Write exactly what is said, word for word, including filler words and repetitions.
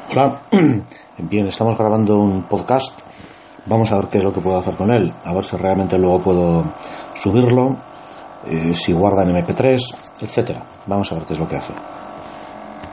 Hola, bien, estamos grabando un podcast. Vamos a ver qué es lo que puedo hacer con él, a ver si realmente luego puedo subirlo, eh, si guarda en eme pe tres, etcétera. Vamos a ver qué es lo que hace.